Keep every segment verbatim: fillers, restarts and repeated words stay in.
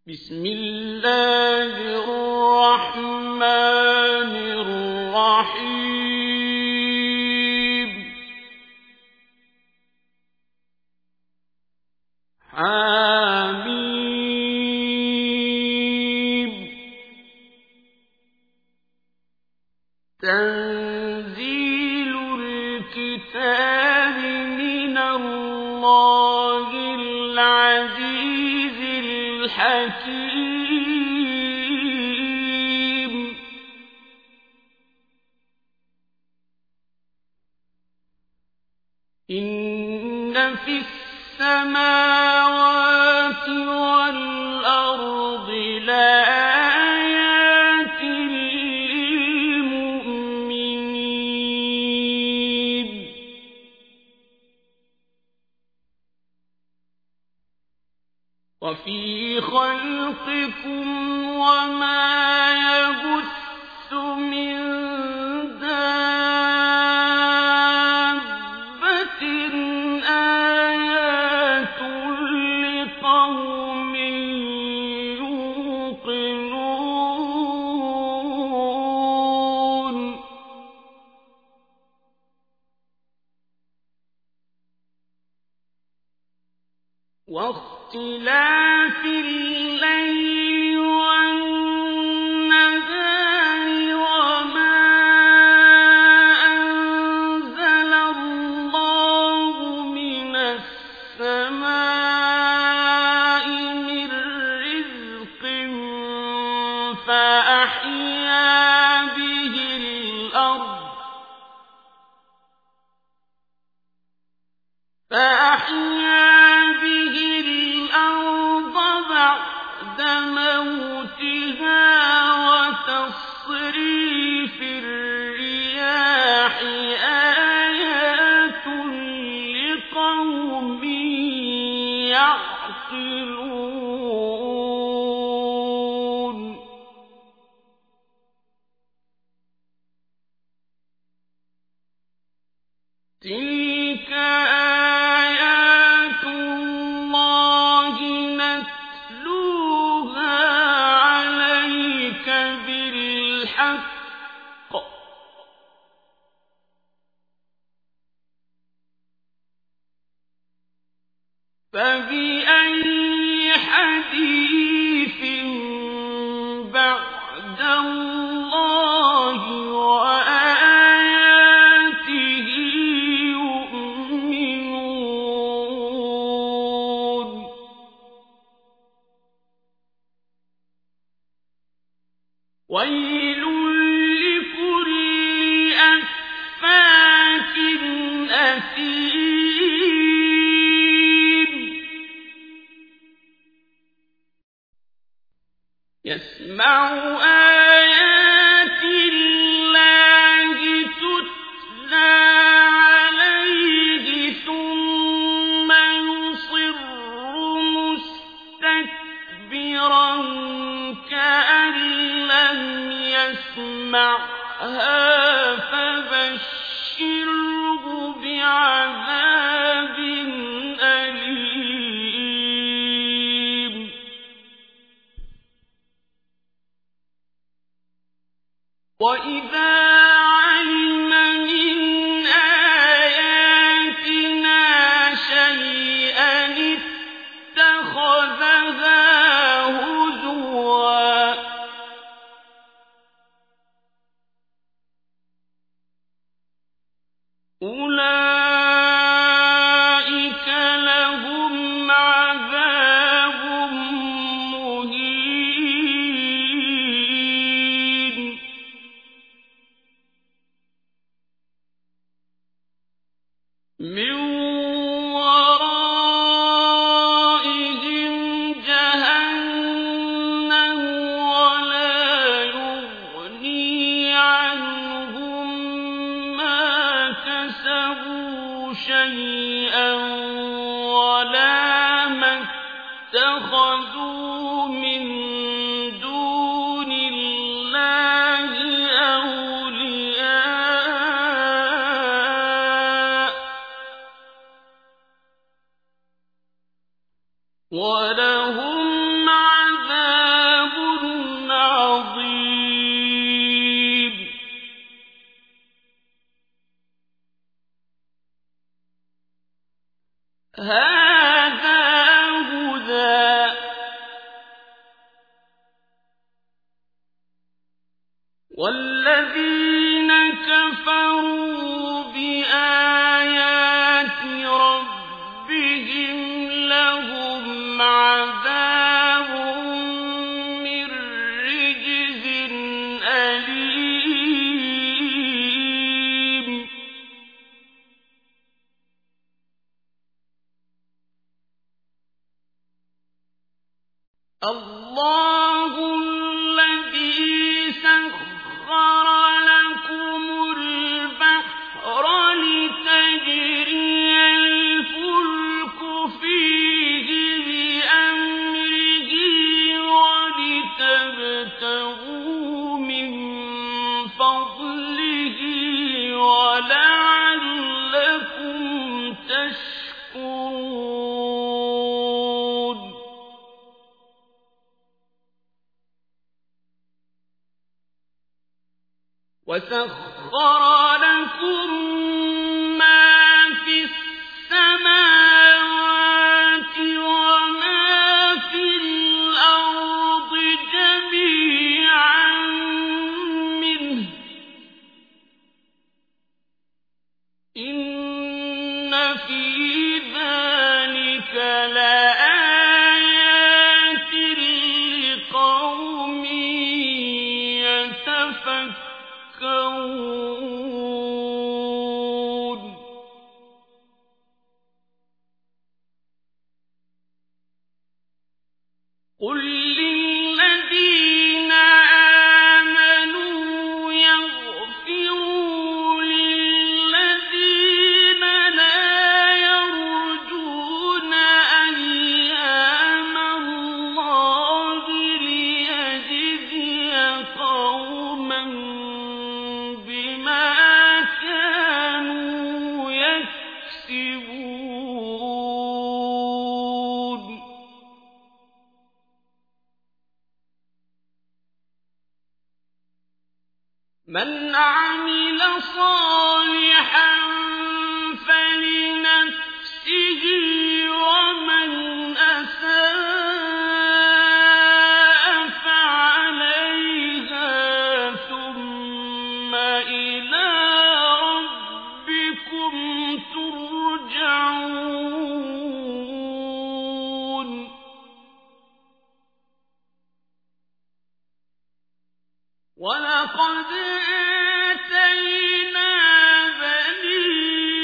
بسم الله الرحمن الرحيم حميم تنزيل الكتاب من الله العزيز الحكيم إن في السماوات والأرض لآيات للمؤمنين وفي خلقكم وما يبث من دابة آيات لقوم يوقنون واختلاف الليل والنهار وما أنزل الله من السماء من رزق فأحيا به الأرض فأحيا به الأرض بعد موتها وتصريف الرياح آيات لقوم يعقلون تلك آيات الله نتلوها عليك بالحق فبأي حديث بعد الله وآياته يؤمنون ويل لكل أفاك أثيم يسمع آيات الله تتلى عليه ثم يصر مستكبرا كأن لم يسمعها فبشره بعذاب أليم وإذا علم من آياتنا شيئا اتخذها هزوا أولئك لهم عذاب مهين والذين كفروا بآيات ربهم لهم عذاب من رجز أليم الله الذي سخر لكم البحر لتجري الفلك فيه بأمره ولتبتغوا من فضله ولعلكم تشكرون وسخر لكم ما في السماوات وما في الأرض جميعا منه إن في ذلك لآيات لقوم يتفكرون قل للذين آمنوا يغفروا للذين لا يرجون أيام الله ليجزي قوما بما كانوا يكسبون من عمل صالحا فلنفسه ومن أساء فعليها ثم إلى ربكم ترجعون ولقد آتينا بني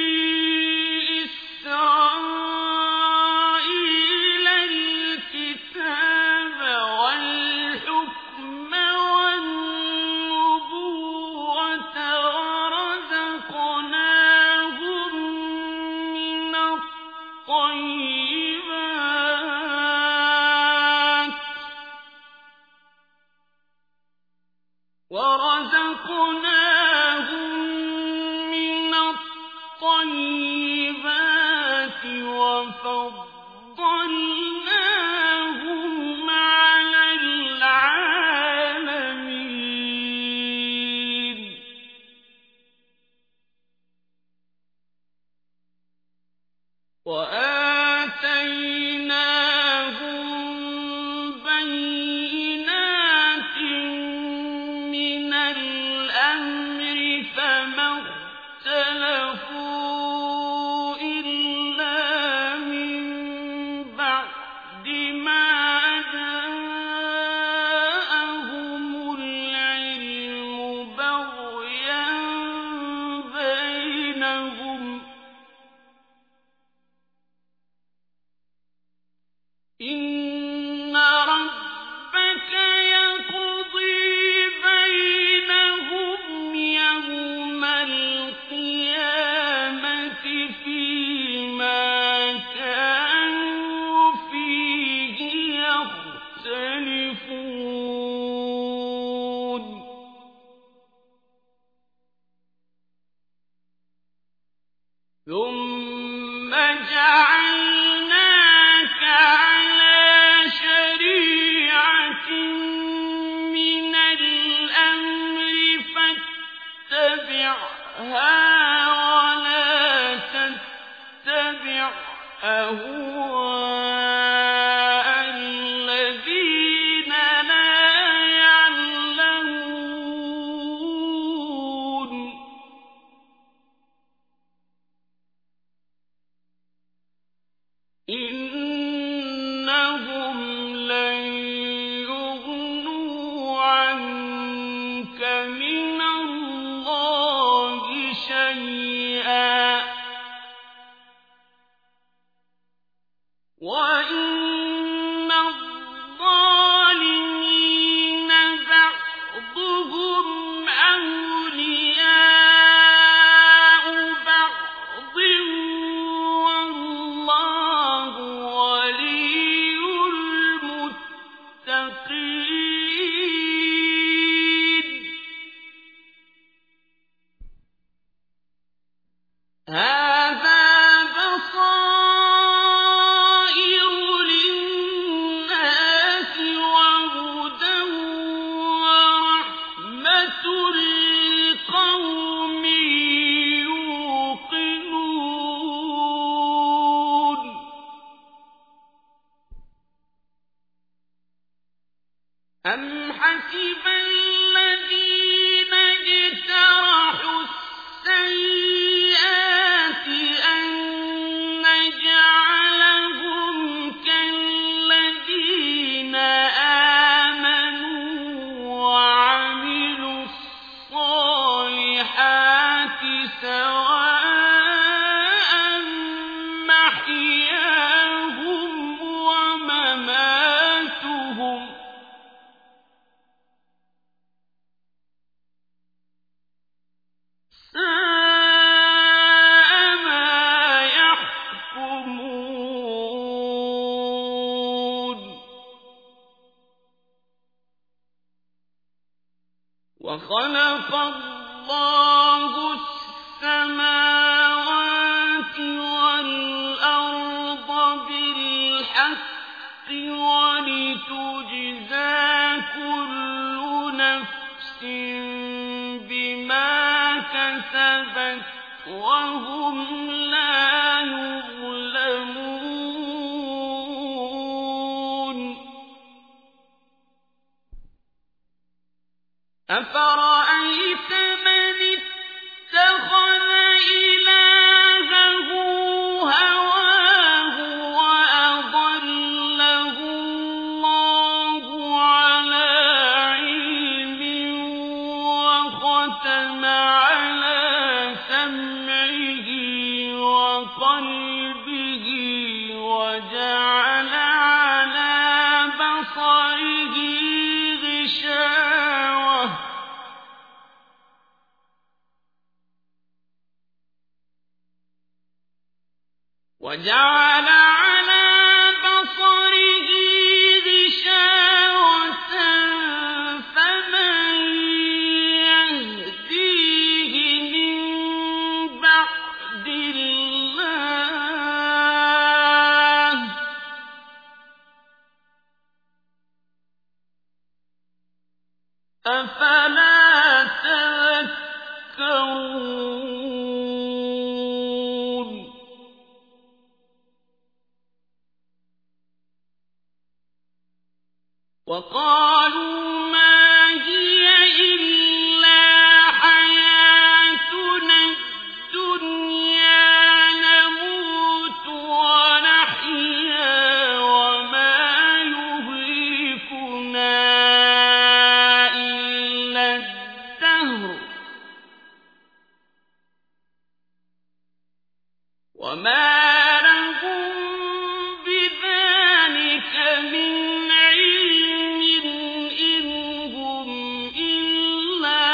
إسرائيل الكتاب والحكم والنبوة ورزقناهم من الطيبات ورزقناهم من الطيبات وفضلناهم على العالمين وآتيناهم بينات من الأمر فما اختلفوا إلا من بعد ما جاءهم العلم بغيا بينهم إن ربك يقضي بينهم يوم القيامة فيما كانوا فيه يختلفون ثم جعلناك على شريعة من الأمر فاتبعها ولا تتبع أهواء الذين لا يعلمون هَٰذَا بَصَائِرُ لِلنَّاسِ وَهُدًى وَرَحْمَةٌ لِّقَوْمٍ يُوقِنُونَ أَمْ حَسِبَ الَّذِينَ اجْتَرَحُوا السَّيِّئَاتِ أَن نَّجْعَلَهُمْ كَالَّذِينَ آمَنُوا وَعَمِلُوا الصَّالِحَاتِ سَوَاءً مَّحْيَاهُمْ وَمَمَاتُهُمْ ۚ سَاءَ مَا يَحْكُمُونَ وَخَلَقَ اللَّهُ السَّمَاوَاتِ وَالْأَرْضَ بِالْحَقِّ وَلِتُجْزَىٰ كُلُّ نَفْسٍ بِمَا كَسَبَتْ وَهُمْ لَا يُظْلَمُونَ أَفَرَأَيْتَ مَنِ اتَّخَذَ إِلَٰهَهُ هَوَاهُ وَأَضَلَّهُ اللَّهُ عَلَىٰ عِلْمٍ وَخَتَمَ عَلَىٰ سَمْعِهِ وَقَلْبِهِ وَجَعَلَ عَلَىٰ بَصَرِهِ غِشَاوَةً وَجَعَلَ عَلَىٰ بَصَرِهِ غِشَاوَةً فَمَن يَهْدِيهِ مِن بَعْدِ اللَّهِ ۚ أَفَلَا تَذَكَّرُونَ وَقَالُوا مَا هِيَ إِلَّا حَيَاتُنَا الدُّنْيَا نَمُوتُ وَنَحْيَا وَمَا يُهْلِكُنَا إِلَّا الدَّهْرُ وَمَا لَهُم بِذَٰلِكَ مِنْ عِلْمٍ إِنْ هُمْ إِلَّا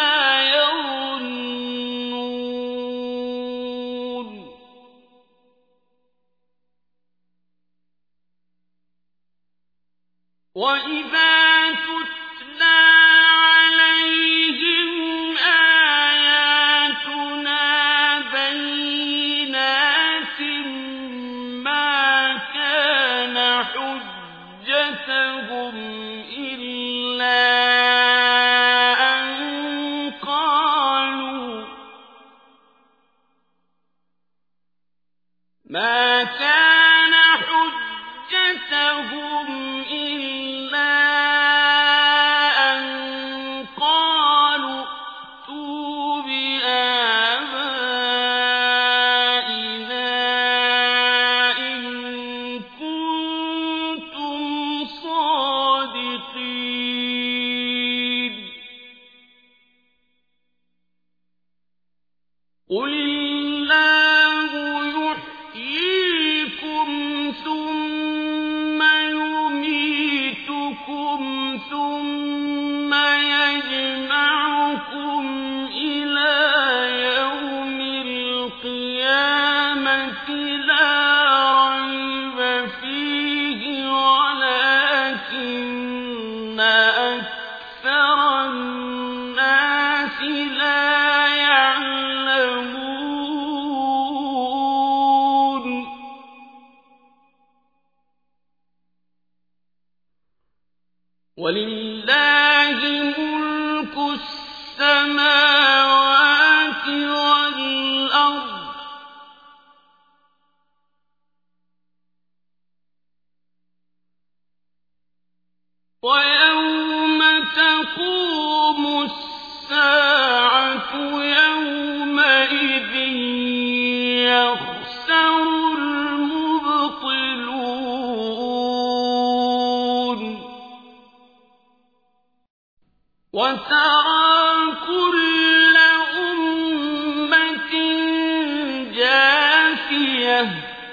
يَظُنُّونَ وَإِذَا تُتْلَىٰ عَلَيْهِمْ آيَاتُنَا بَيِّنَاتٍ مَّا كَانَ حُجَّتَهُمْ إِلَّا أَن قَالُوا مَا كَانَ حُجَّتَهُمْ إِلَّا أَن قَالُوا ائْتُوا بِآبَائِنَا إِن كُنتُمْ صَادِقِينَ قُلِ اللَّهُ يُحْيِيكُمْ ثُمَّ يُمِيتُكُمْ ثُمَّ يَجْمَعُكُمْ إِلَىٰ يَوْمِ الْقِيَامَةِ لَا رَيْبَ فِيهِ وَلَٰكِنَّ أَكْثَرَ النَّاسِ لَا يَعْلَمُونَ وَلِلَّهِ مُلْكُ السَّمَاوَاتِ وَالْأَرْضِ وَيَوْمَ تَقُومُ السَّاعَةُ يَوْمَئِذٍ يَخْسَرُ الْمُبْطِلُونَ وَتَرَىٰ كُلَّ أُمَّةٍ جَاثِيَةً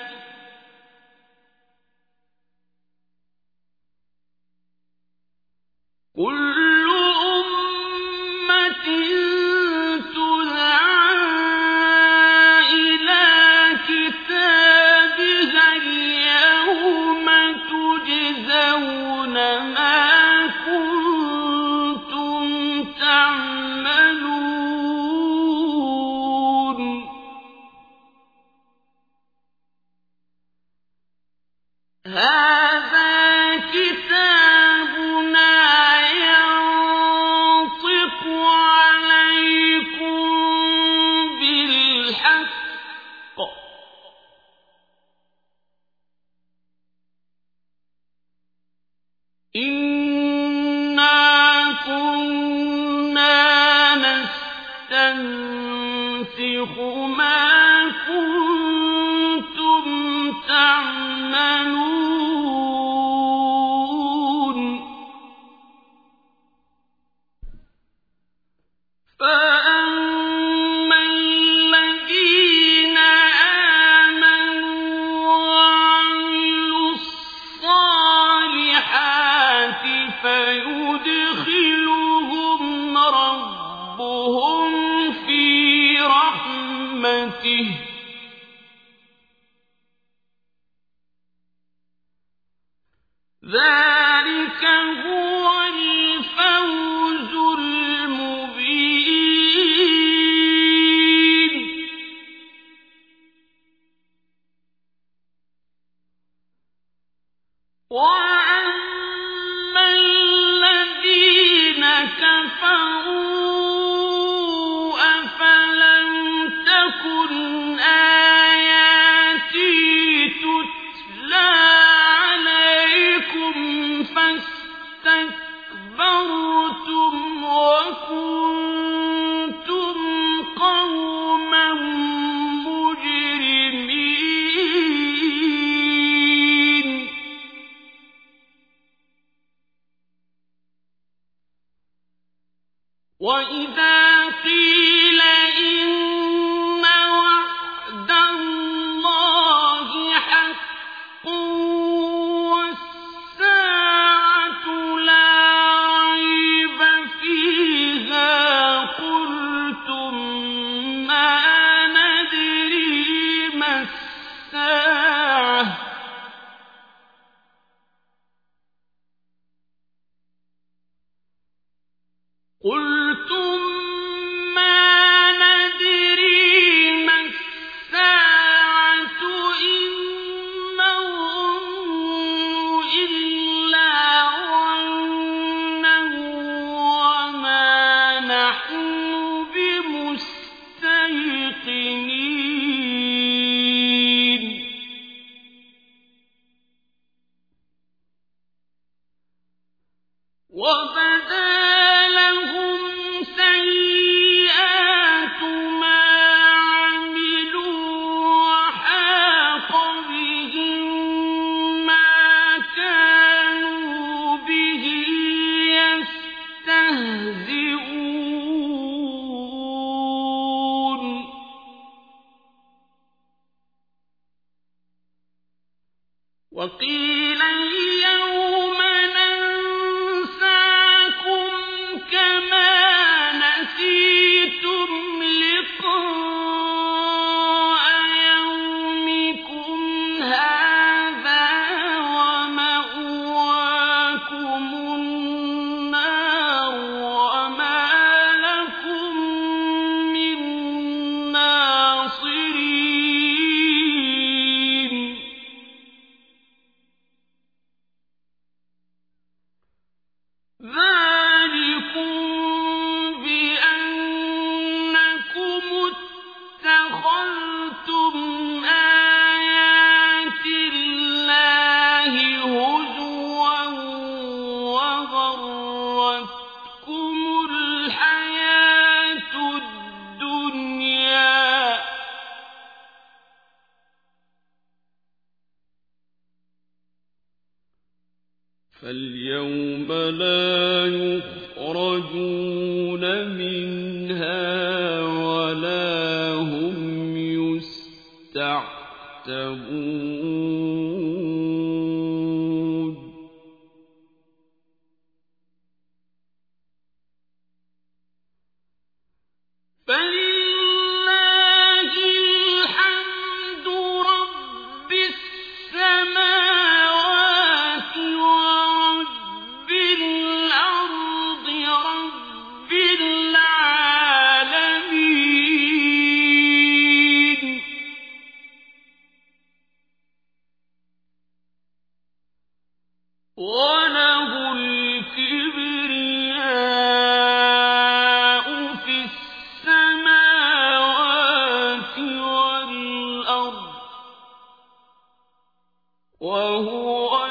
كُلُّ أُمَّةٍ تُدْعَىٰ إِلَىٰ كِتَابِهَا الْيَوْمَ تُجْزَوْنَ مَا كُنتُمْ تَعْمَلُونَ هَٰذَا كِتَابُنَا يَنطِقُ عَلَيْكُم بِالْحَقِّ إِنَّا كُنَّا نَسْتَنسِخُ مَا كُنتُمْ تَعْمَلُونَ فَأَمَّا الَّذِينَ آمَنُوا وَعَمِلُوا الصَّالِحَاتِ فَيُدْخِلُهُمْ رَبُّهُمْ فِي رَحْمَتِهِ ذَلِكَ هُوَ الْفَوْزُ الْمُبِينُ وَأَمَّا الَّذِينَ كَفَرُوا أَفَلَمْ تَكُنْ آيَاتِي تُتْلَىٰ عَلَيْكُمْ فَاسْتَكْبَرْتُمْ وَكُنتُمْ قَوْمًا مُجْرِمِينَ وَإِذَا قِيلَ إِنَّ وَعْدَ اللَّهِ حَقٌّ وَالسَّاعَةُ لَا رَيْبَ فِيهَا قُلْتُم مَّا نَدْرِي مَا السَّاعَةُ قُلْتُم مَّا نَدْرِي مَا السَّاعَةُ إِن نَّظُنُّ إِلَّا ظَنًّا وَمَا نَحْنُ بِمُسْتَيْقِنِينَ وَبَدَا لَهُمْ سَيِّئَاتُ مَا عَمِلُوا وَحَاقَ بِهِم مَّا كَانُوا بِهِ يَسْتَهْزِئُونَ وَقِيلَ الْيَوْمَ نَنسَاكُمْ وغرتكم الحياة الدنيا فاليوم لا يخرجون منها ولا هم يستعتبون فلله الحمد رب السماوات ورب الأرض رب العالمين وله الكبرياء في السماوات والأرض وهو